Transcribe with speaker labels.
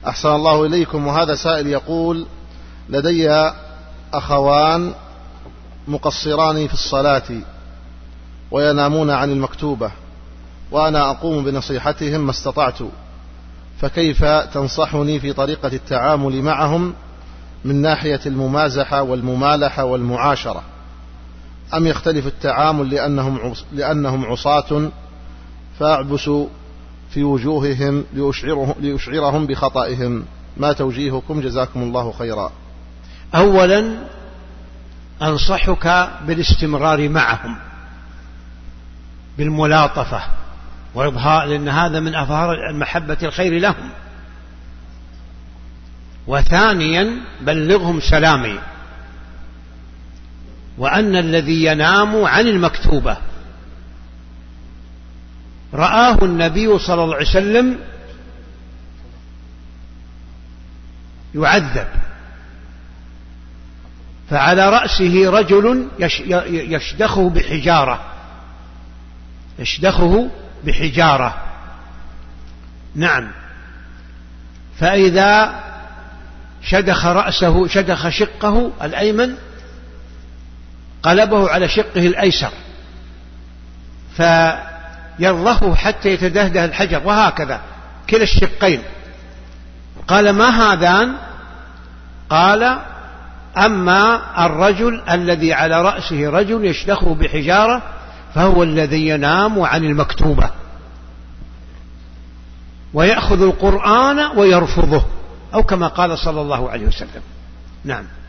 Speaker 1: أحسن الله إليكم. وهذا سائل يقول: لدي أخوان مقصران في الصلاة وينامون عن المكتوبة، وأنا أقوم بنصيحتهم ما استطعت، فكيف تنصحني في طريقة التعامل معهم من ناحية الممازحة والممالحة والمعاشرة؟ أم يختلف التعامل لأنهم عصاة فأعبس في وجوههم لأشعرهم بخطئهم؟ ما توجيهكم؟ جزاكم الله خيرا.
Speaker 2: أولا أنصحك بالاستمرار معهم بالملاطفة وإظهار، لأن هذا من أظهار المحبة الخير لهم. وثانيا بلغهم سلامي، وأن الذي ينام عن المكتوبة رآه النبي صلى الله عليه وسلم يعذب، فعلى رأسه رجل يشدخه بحجارة. نعم. فإذا شدخ شقه الأيمن قلبه على شقه الأيسر فيرضخه حتى يتدهده الحجر، وهكذا كلا الشقين. قال: ما هذان؟ قال: أما الرجل الذي على رأسه رجل يشدخه بحجارة فهو الذي ينام عن المكتوبة ويأخذ القرآن ويرفضه، أو كما قال صلى الله عليه وسلم. نعم.